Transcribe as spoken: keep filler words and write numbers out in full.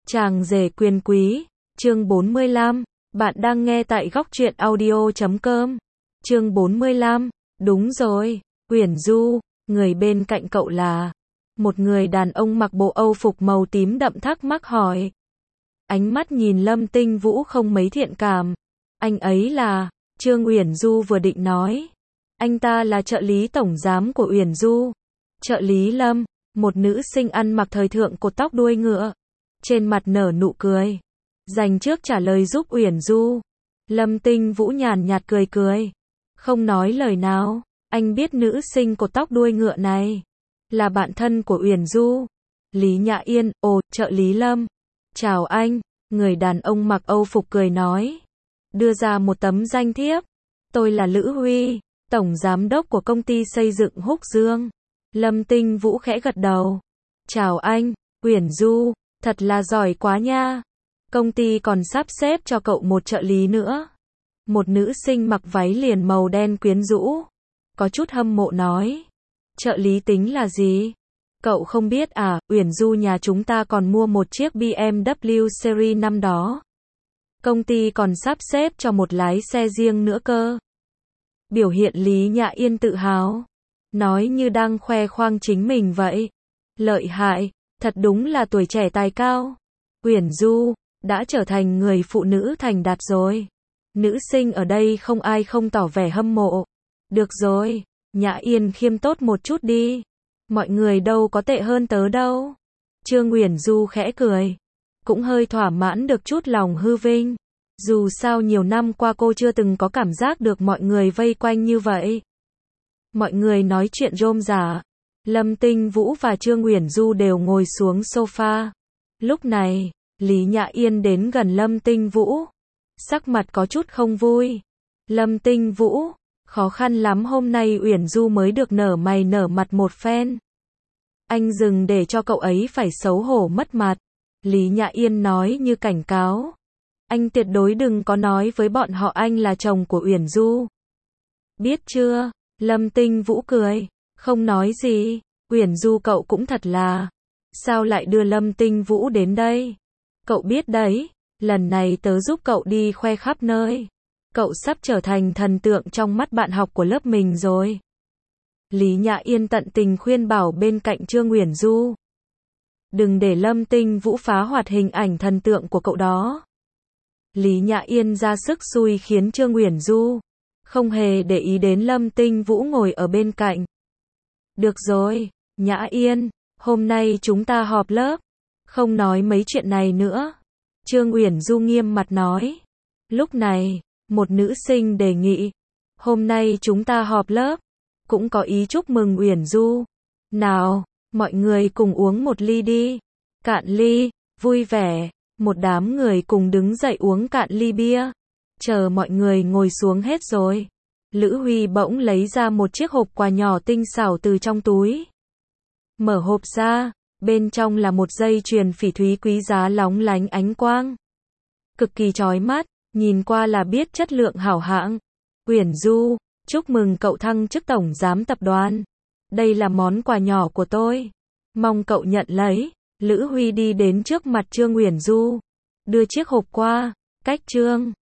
Chàng rể quyền quý, chương bốn mươi lăm, bạn đang nghe tại góc truyện audio chấm com. Chương bốn mươi lăm, đúng rồi, Uyển Du, người bên cạnh cậu là một người đàn ông mặc bộ Âu phục màu tím đậm thắc mắc hỏi. Ánh mắt nhìn Lâm Tinh Vũ không mấy thiện cảm. Anh ấy là, Trương Uyển Du vừa định nói. Anh ta là trợ lý tổng giám của Uyển Du. Trợ lý Lâm, một nữ sinh ăn mặc thời thượng cột tóc đuôi ngựa. Trên mặt nở nụ cười. Dành trước trả lời giúp Uyển Du. Lâm Tinh Vũ nhàn nhạt cười cười. Không nói lời nào. Anh biết nữ sinh cột tóc đuôi ngựa này là bạn thân của Uyển Du. Lý Nhã Yên, ồ, trợ lý Lâm. Chào anh, người đàn ông mặc Âu phục cười nói. Đưa ra một tấm danh thiếp. Tôi là Lữ Huy, tổng giám đốc của công ty xây dựng Húc Dương. Lâm Tinh Vũ khẽ gật đầu. Chào anh, Uyển Du, thật là giỏi quá nha. Công ty còn sắp xếp cho cậu một trợ lý nữa. Một nữ sinh mặc váy liền màu đen quyến rũ. Có chút hâm mộ nói. Trợ lý tính là gì? Cậu không biết à, Uyển Du nhà chúng ta còn mua một chiếc bê em vê Series năm đó. Công ty còn sắp xếp cho một lái xe riêng nữa cơ. Biểu hiện Lý Nhã Yên tự hào. Nói như đang khoe khoang chính mình vậy. Lợi hại, thật đúng là tuổi trẻ tài cao. Uyển Du đã trở thành người phụ nữ thành đạt rồi. Nữ sinh ở đây không ai không tỏ vẻ hâm mộ. Được rồi, Nhã Yên khiêm tốt một chút đi. Mọi người đâu có tệ hơn tớ đâu. Trương Uyển Du khẽ cười. Cũng hơi thỏa mãn được chút lòng hư vinh. Dù sao nhiều năm qua cô chưa từng có cảm giác được mọi người vây quanh như vậy. Mọi người nói chuyện rôm rả. Lâm Tinh Vũ và Trương Uyển Du đều ngồi xuống sofa. Lúc này, Lý Nhã Yên đến gần Lâm Tinh Vũ. Sắc mặt có chút không vui. Lâm Tinh Vũ, khó khăn lắm hôm nay Uyển Du mới được nở mày nở mặt một phen. Anh dừng để cho cậu ấy phải xấu hổ mất mặt. Lý Nhã Yên nói như cảnh cáo. Anh tuyệt đối đừng có nói với bọn họ anh là chồng của Uyển Du. Biết chưa? Lâm Tinh Vũ cười. Không nói gì. Uyển Du cậu cũng thật là. Sao lại đưa Lâm Tinh Vũ đến đây? Cậu biết đấy, lần này tớ giúp cậu đi khoe khắp nơi. Cậu sắp trở thành thần tượng trong mắt bạn học của lớp mình rồi. Lý Nhã Yên tận tình khuyên bảo bên cạnh Trương Uyển Du. Đừng để Lâm Tinh Vũ phá hoạt hình ảnh thần tượng của cậu đó. Lý Nhã Yên ra sức xui khiến Trương Uyển Du không hề để ý đến Lâm Tinh Vũ ngồi ở bên cạnh. Được rồi, Nhã Yên, hôm nay chúng ta họp lớp. Không nói mấy chuyện này nữa. Trương Uyển Du nghiêm mặt nói. Lúc này, một nữ sinh đề nghị. Hôm nay chúng ta họp lớp. Cũng có ý chúc mừng Uyển Du. Nào, mọi người cùng uống một ly đi. Cạn ly, vui vẻ. Một đám người cùng đứng dậy uống cạn ly bia. Chờ mọi người ngồi xuống hết rồi. Lữ Huy bỗng lấy ra một chiếc hộp quà nhỏ tinh xảo từ trong túi. Mở hộp ra, bên trong là một dây chuyền phỉ thúy quý giá lóng lánh ánh quang. Cực kỳ chói mắt, nhìn qua là biết chất lượng hảo hạng. Uyển Du, chúc mừng cậu thăng chức tổng giám tập đoàn. Đây là món quà nhỏ của tôi. Mong cậu nhận lấy. Lữ Huy đi đến trước mặt Trương Uyển Du. Đưa chiếc hộp qua, cách Trương